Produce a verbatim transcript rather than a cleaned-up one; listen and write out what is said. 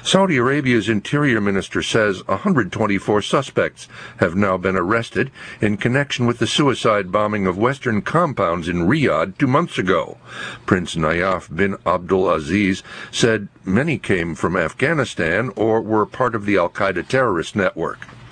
Saudi Arabia's interior minister says one hundred twenty-four suspects have now been arrested in connection with the suicide bombing of Western compounds in Riyadh two months ago. Prince Nayef bin Abdul Aziz said many came from Afghanistan or were part of the al-Qaeda terrorist network.